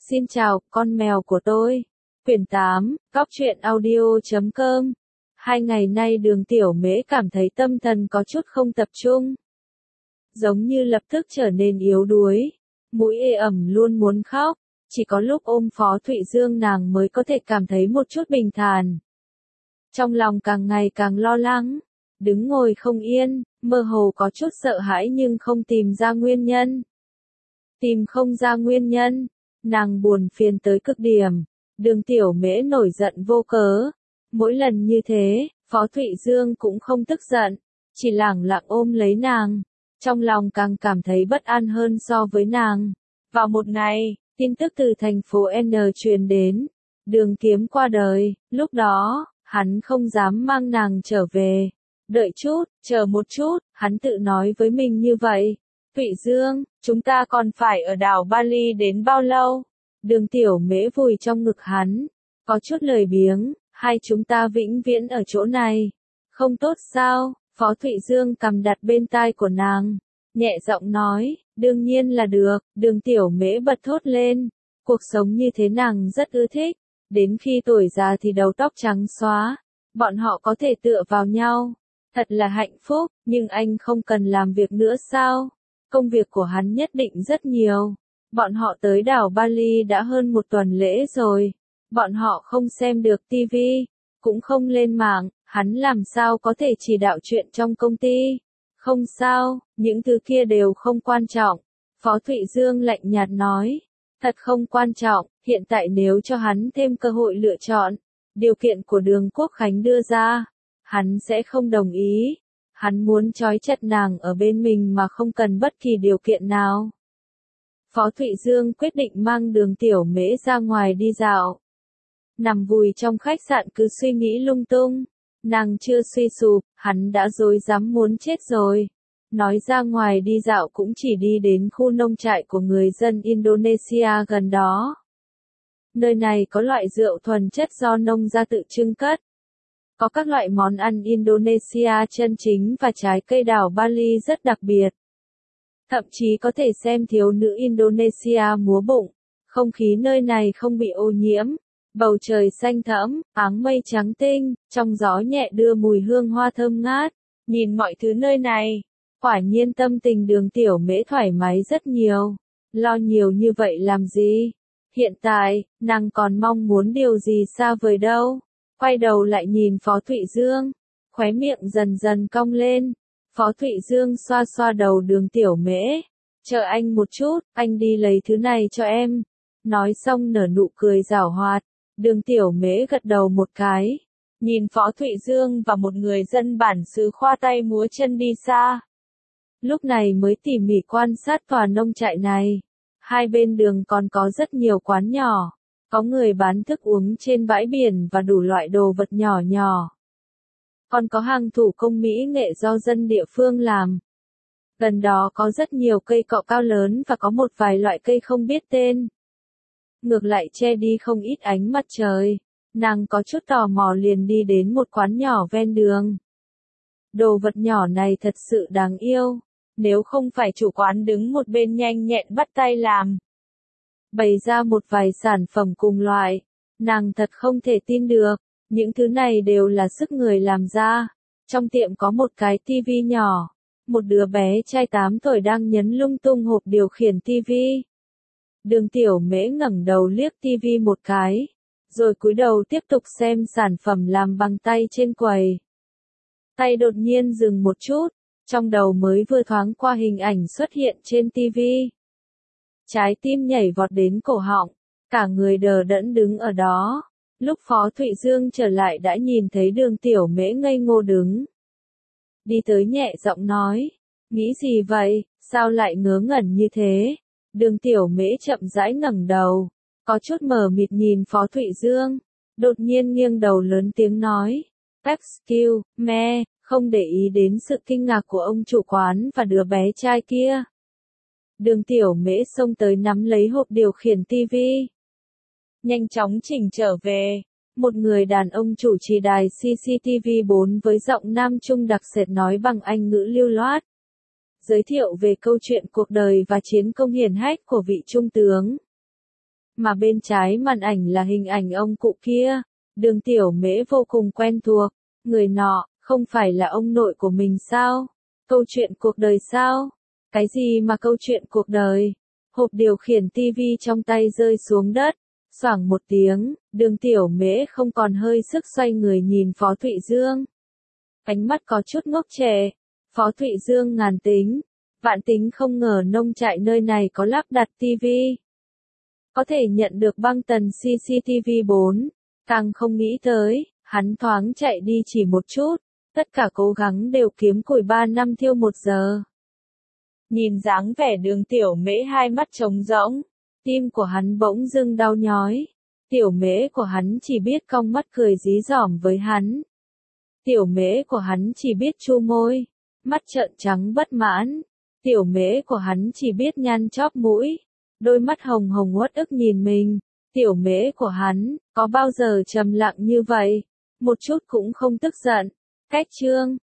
Xin chào, con mèo của tôi. Quyển 8, Cóc truyện audio.com. 2 ngày nay Đường Tiểu Mễ cảm thấy tâm thần có chút không tập trung. Giống như lập tức trở nên yếu đuối. Mũi ê ẩm luôn muốn khóc. Chỉ có lúc ôm Phó Thụy Dương nàng mới có thể cảm thấy một chút bình thản. Trong lòng càng ngày càng lo lắng. Đứng ngồi không yên, mơ hồ có chút sợ hãi nhưng không tìm ra nguyên nhân. Tìm không ra nguyên nhân. Nàng buồn phiền tới cực điểm. Đường Tiểu Mễ nổi giận vô cớ. Mỗi lần như thế, Phó Thụy Dương cũng không tức giận. Chỉ lẳng lặng ôm lấy nàng. Trong lòng càng cảm thấy bất an hơn so với nàng. Vào một ngày, tin tức từ thành phố N truyền đến. Đường Kiếm qua đời. Lúc đó, hắn không dám mang nàng trở về. Đợi chút, chờ một chút, hắn tự nói với mình như vậy. Thụy Dương, chúng ta còn phải ở đảo Bali đến bao lâu? Đường Tiểu Mễ vùi trong ngực hắn. Có chút lười biếng, hai chúng ta vĩnh viễn ở chỗ này. Không tốt sao? Phó Thụy Dương cầm đặt bên tai của nàng. Nhẹ giọng nói, đương nhiên là được. Đường Tiểu Mễ bật thốt lên. Cuộc sống như thế nàng rất ưa thích. Đến khi tuổi già thì đầu tóc trắng xóa. Bọn họ có thể tựa vào nhau. Thật là hạnh phúc, nhưng anh không cần làm việc nữa sao? Công việc của hắn nhất định rất nhiều. Bọn họ tới đảo Bali đã hơn một tuần lễ rồi. Bọn họ không xem được TV, cũng không lên mạng, hắn làm sao có thể chỉ đạo chuyện trong công ty? Không sao, những thứ kia đều không quan trọng. Phó Thụy Dương lạnh nhạt nói. Thật không quan trọng, hiện tại nếu cho hắn thêm cơ hội lựa chọn, điều kiện của Đường Quốc Khánh đưa ra, hắn sẽ không đồng ý. Hắn muốn trói chặt nàng ở bên mình mà không cần bất kỳ điều kiện nào. Phó Thụy Dương quyết định mang Đường Tiểu Mễ ra ngoài đi dạo. Nằm vùi trong khách sạn cứ suy nghĩ lung tung. Nàng chưa suy sụp, hắn đã rối rắm muốn chết rồi. Nói ra ngoài đi dạo cũng chỉ đi đến khu nông trại của người dân Indonesia gần đó. Nơi này có loại rượu thuần chất do nông gia tự trưng cất. Có các loại món ăn Indonesia chân chính và trái cây đảo Bali rất đặc biệt. Thậm chí có thể xem thiếu nữ Indonesia múa bụng. Không khí nơi này không bị ô nhiễm. Bầu trời xanh thẫm, áng mây trắng tinh, trong gió nhẹ đưa mùi hương hoa thơm ngát. Nhìn mọi thứ nơi này, quả nhiên tâm tình Đường Tiểu Mễ thoải mái rất nhiều. Lo nhiều như vậy làm gì? Hiện tại, nàng còn mong muốn điều gì xa vời đâu. Quay đầu lại nhìn Phó Thụy Dương, khóe miệng dần dần cong lên. Phó Thụy Dương xoa xoa đầu Đường Tiểu Mễ. Chờ anh một chút, anh đi lấy thứ này cho em. Nói xong nở nụ cười giảo hoạt. Đường Tiểu Mễ gật đầu một cái. Nhìn Phó Thụy Dương và một người dân bản xứ khoa tay múa chân đi xa. Lúc này mới tỉ mỉ quan sát tòa nông trại này. Hai bên đường còn có rất nhiều quán nhỏ. Có người bán thức uống trên bãi biển và đủ loại đồ vật nhỏ nhỏ. Còn có hàng thủ công mỹ nghệ do dân địa phương làm. Gần đó có rất nhiều cây cọ cao lớn và có một vài loại cây không biết tên. Ngược lại che đi không ít ánh mặt trời. Nàng có chút tò mò liền đi đến một quán nhỏ ven đường. Đồ vật nhỏ này thật sự đáng yêu. Nếu không phải chủ quán đứng một bên nhanh nhẹn bắt tay làm. Bày ra một vài sản phẩm cùng loại. Nàng thật không thể tin được. Những thứ này đều là sức người làm ra. Trong tiệm có một cái tivi nhỏ. Một đứa bé trai 8 tuổi đang nhấn lung tung hộp điều khiển tivi. Đường Tiểu Mễ ngẩng đầu liếc tivi một cái. Rồi cúi đầu tiếp tục xem sản phẩm làm bằng tay trên quầy. Tay đột nhiên dừng một chút. Trong đầu mới vừa thoáng qua hình ảnh xuất hiện trên tivi. Trái tim nhảy vọt đến cổ họng. Cả người đờ đẫn đứng ở đó. Lúc Phó Thụy Dương trở lại đã nhìn thấy Đường Tiểu Mễ ngây ngô đứng. Đi tới nhẹ giọng nói. Nghĩ gì vậy, sao lại ngớ ngẩn như thế? Đường Tiểu Mễ chậm rãi ngẩng đầu. Có chút mờ mịt nhìn Phó Thụy Dương. Đột nhiên nghiêng đầu lớn tiếng nói. Excuse me, không để ý đến sự kinh ngạc của ông chủ quán và đứa bé trai kia. Đường Tiểu Mễ xông tới nắm lấy hộp điều khiển tivi. Nhanh chóng chỉnh trở về. Một người đàn ông chủ trì đài CCTV4 với giọng nam trung đặc sệt nói bằng Anh ngữ lưu loát. Giới thiệu về câu chuyện cuộc đời và chiến công hiển hách của vị trung tướng. mà bên trái màn ảnh là hình ảnh ông cụ kia. Đường Tiểu Mễ vô cùng quen thuộc, người nọ, không phải là ông nội của mình sao? Câu chuyện cuộc đời sao? Cái gì mà câu chuyện cuộc đời? Hộp điều khiển tivi trong tay rơi xuống đất, xoảng một tiếng, Đường Tiểu Mễ không còn hơi sức xoay người nhìn Phó Thụy Dương. Ánh mắt có chút ngốc trệ, Phó Thụy Dương ngàn tính, vạn tính không ngờ nông trại nơi này có lắp đặt tivi. Có thể nhận được băng tần CCTV 4, càng không nghĩ tới, hắn thoáng chạy đi chỉ một chút, tất cả cố gắng đều kiếm củi 3 năm thiêu 1 giờ. Nhìn dáng vẻ Đường Tiểu Mễ hai mắt trống rỗng, tim của hắn bỗng dưng đau nhói. Tiểu Mễ của hắn chỉ biết cong mắt cười dí dỏm với hắn. Tiểu Mễ của hắn chỉ biết chu môi, mắt trợn trắng bất mãn. Tiểu Mễ của hắn chỉ biết nhăn chóp mũi, đôi mắt hồng hồng uất ức nhìn mình. Tiểu Mễ của hắn, có bao giờ trầm lặng như vậy, một chút cũng không tức giận. Cách chương